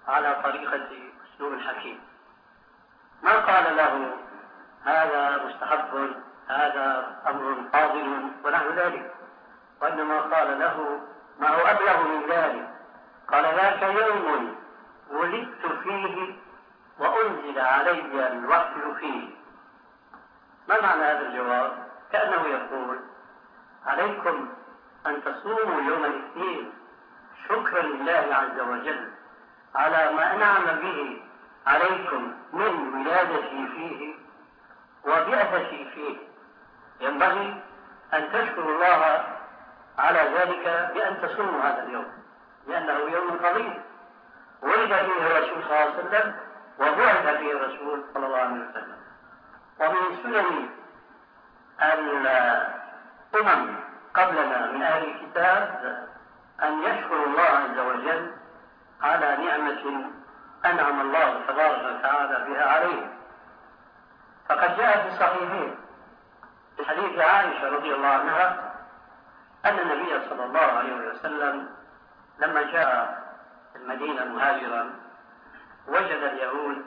على طريقة أسلوب الحكيم، ما قال له هذا مستحب، هذا أمر فاضل ونحو ذلك، وإنما قال له ما هو أبلغ من ذلك، قال ذاك يوم ولدت فيه وأنزل علي الوحي فيه. ما معنى هذا الجواب؟ كأنه يقول عليكم أن تصوموا يوم الاثنين شكرا لله عز وجل على ما أنعم به عليكم من ولادتي فيه وبعثتي فيه. ينبغي أن تشكروا الله على ذلك بأن تصوموا هذا اليوم، لأنه يوم فضيل ولد فيه الرسول صلى الله عليه وسلم وبعث فيه الرسول صلى الله عليه وسلم. ومن سنن الأمم قبلنا من أهل الكتاب أن يشكروا الله عز وجل على نعمة أنعم الله تبارك وتعالى بها عليه. فقد جاء في الصحيحين في حديث عائشة رضي الله عنها أن النبي صلى الله عليه وسلم لما جاء المدينة مهاجرا وجد اليهود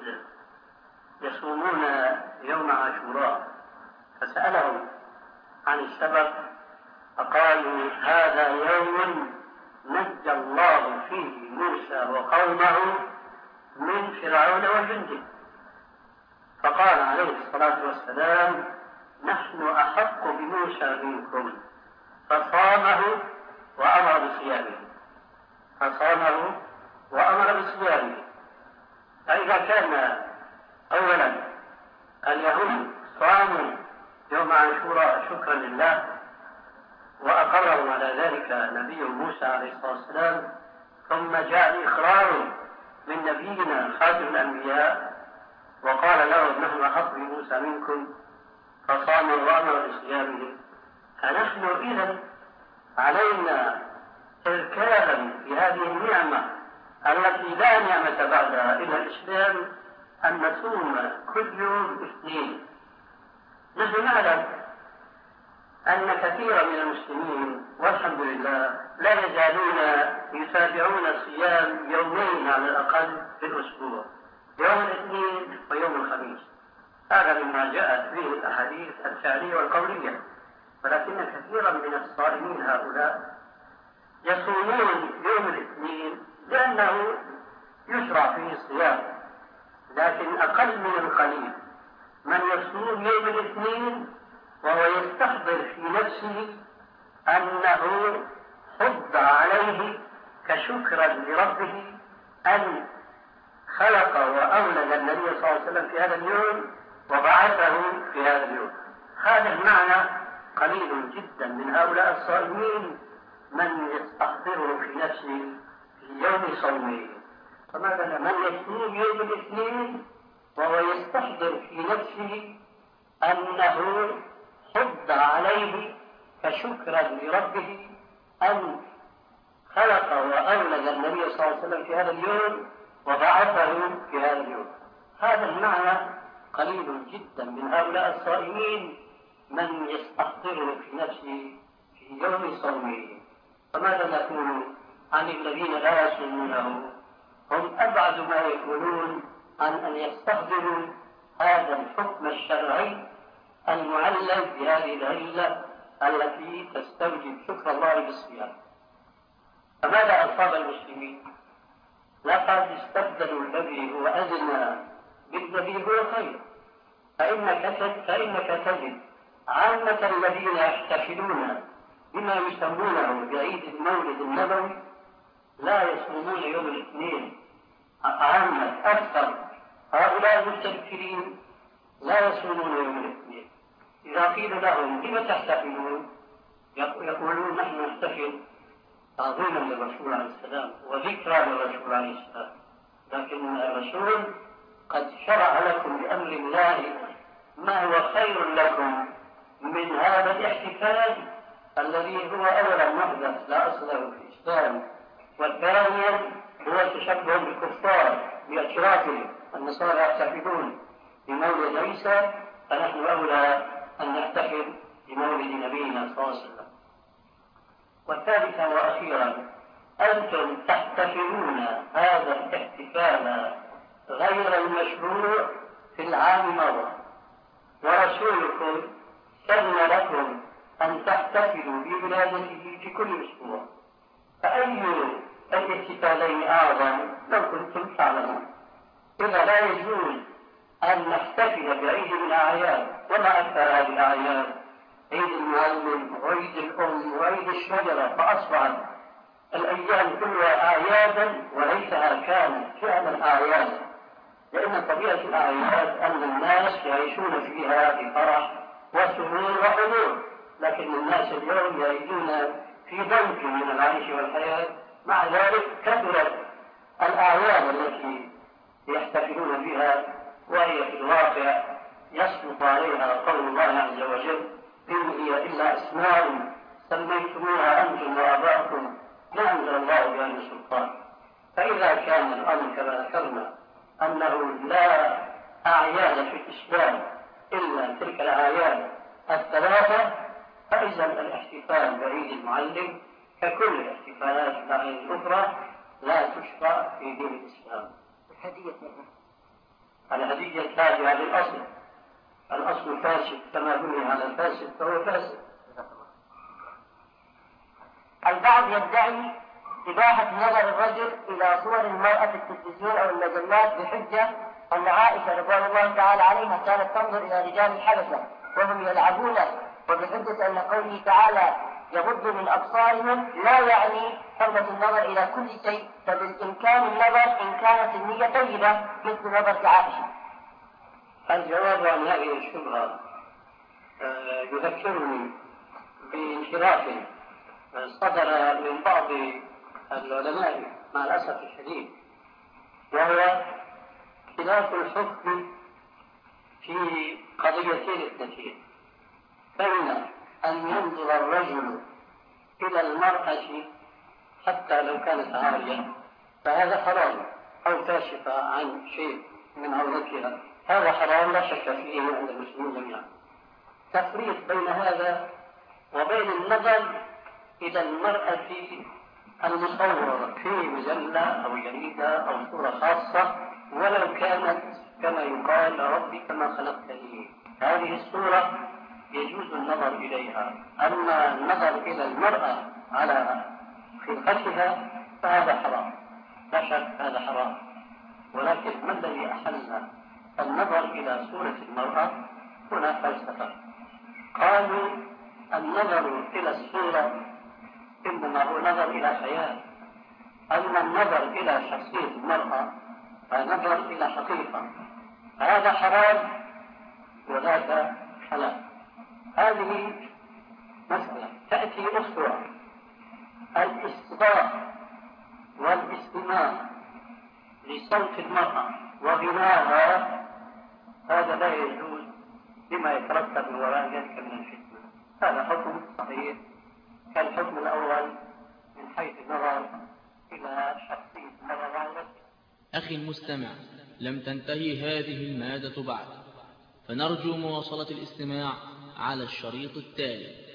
يصومون يوم عاشوراء، فسألهم عن السبب فقالوا هذا يوم نجى الله فيه موسى وقومه من فرعون وجنده. فقال عليه الصلاة والسلام نحن أحق بموسى منكم، فصامه وأمر بصيامه فصامه وأمر بصيامه. فإذا كان أولا اليهود صاموا يوم عاشوراء شكرا لله وأقرهم على ذلك نبي موسى عليه الصلاة والسلام، ثم جاء الإقرار من نبينا خاتم الأنبياء وقال لهم نحن أحق بموسى منكم فصاموا وأمر بصيامه، فنحن إذن علينا تذكارا في هذه النعمة التي لا نعمة بعدها إلى الإسلام أن نصوم كل يوم اثنين. نحن نعلم أن كثيرا من المسلمين والحمد لله لا يزالون يتابعون صيام يومين على الأقل في الأسبوع، يوم الاثنين ويوم الخميس. هذا مما جاءت به الأحاديث الفعلية والقولية، ولكن كثيرا من الصائمين هؤلاء يصومون يوم الاثنين لأنه يشرع فيه الصيام، لكن أقل من القليل من يصوم يوم الاثنين وهو يستحضر في نفسه أنه حض عليه كشكرا لربه أن خلق وأولد النبي صلى الله عليه وسلم في هذا اليوم وبعثه في هذا اليوم. هذا المعنى قليل جدا من هؤلاء الصائمين من يستحضره في نفسه في يوم صومه. فمثلا من يصوم يوم الاثنين وهو يستحضر في نفسه أنه حض عليه كشكرا لربه أن خلق وأولد النبي صلى الله عليه وسلم في هذا اليوم وبعثه في هذا اليوم. هذا المعنى قليل جدا من هؤلاء الصائمين من يستحضره في نفسه في يوم صومه. فماذا نقول عن الذين لا يصومونه؟ هم أبعد ما يكونون عن أن يستحضروا هذا الحكم الشرعي المعلم بهذه العلة التي تستوجب شكر الله بالصيام. فماذا أصاب المسلمين؟ لقد استبدلوا الذي هو أدنى بالذي هو خير. فإنك فإنك تجد عامة الذين يحتفلون بما يسمونه بعيد المولد النبوي لا يصومون يوم الاثنين. عامة أكثر هؤلاء المستبكرين لا يصومون يوم الاثنين. إذا قيل لهم لم تحتفلون يقولون نحن نحتفل تعظيما للرسول عليه السلام وذكرى للرسول عليه السلام، لكن الرسول قد شرع لكم بأمر الله ما هو خير لكم من هذا الاحتفال الذي هو أولا محدث لا أصل له في الإسلام، والثانيا هو التشبه بالكفار بأشرافهم. النصارى يحتفلون بمولد عيسى فنحن أولى أن نحتفل بمولد نبينا صلى الله عليه وسلم. والثالثا وأخيرا أنتم تحتفلون هذا الاحتفال غير المشروع في العام الماضي، ورسولكم سن لكم أن تحتفلوا بولادته في كل أسبوع، فأي الاحتفالين أعظم لو كنتم تعلمون؟ إذا لا يجوز أن نحتفل بعيد من الأعياد، وما أكثر هذه الأعياد، عيد المعلم وعيد الأم وعيد الشجرة، فأصبحت الأيام كلها أعيادا وليسها كانت فعلا أعيادا، لأن طبيعة الأعياد أن الناس يعيشون فيها بفرح وسرور وحضور، لكن الناس اليوم يعيشون في ضنك من العيش والحياة. مع ذلك كثرت الأعياد التي يحتفلون بها، وهي في الواقع يسقط عليها قول الله عز وجل: إن هي إلا أسماء سميتموها أنتم وآباؤكم ما أنزل الله بها من سلطان. فإذا كان الأمر كما ذكرنا أنه لا أعياد في الإسلام إلا تلك الأعياد الثلاثة، فإذا الاحتفال بعيد المعلم ككل الاحتفالات الأعياد الأخرى لا تشرع في دين الإسلام. الهدية الهدية تابعة للأصل، الأصل فاسد كما بني على الفاسد فهو فاسد. البعض يدعي إباحة نظر الرجل إلى صور المرأة في التلفزيون أو المجلات بحجة أن عائشة رضي الله تعالى عنها كانت تنظر إلى رجال الحبشة وهم يلعبون، وبحجة أن قوله تعالى يغض من أبصارهم لا يعني حرمة النظر إلى كل شيء، فبالإمكان النظر إن كانت النية طيبة مثل نظر عائشة. الجواب عن هذه الشبهة يذكرني بانحراف صدر من بعض العلماء مع الأسف الشديد، وهو خلاف الحكم في قضيتين اثنتين: بين أن ينظر الرجل إلى المرأة حتى لو كانت عارية فهذا حرام، أو كاشفة عن شيء من عورتها، هذا حرام لا شك فيه عند المسلمين جميعا. تفريق بين هذا وبين النظر إلى المرأة المصورة في مجلة أو جريدة أو صورة خاصة ولو كانت كما يقال ربي كما خلقتني، هذه الصورة يجوز النظر إليها. أما النظر إلى المرأة على خلقتها فهذا حرام، لا شك هذا حرام. ولكن ما الذي أحل النظر إلى صورة المرأة؟ هنا فلسفة. قالوا النظر إلى الصورة إنما هو نظر إلى خيال، أما النظر إلى شخصية المرأة فنظر إلى حقيقة، هذا حرام وذاك حلال. هذه مسألة. تأتي أخرى: الاستضاء والاستماع لصوت المرأة وغناها، هذا لا يجوز بما يترتب من وراء ذلك من الفتنة. هذا حكم صحيح كالحكم الأول من حيث النظر إلى شخصية المرأة. أخي المستمع، لم تنتهي هذه المادة بعد، فنرجو مواصلة الاستماع على الشريط التالي.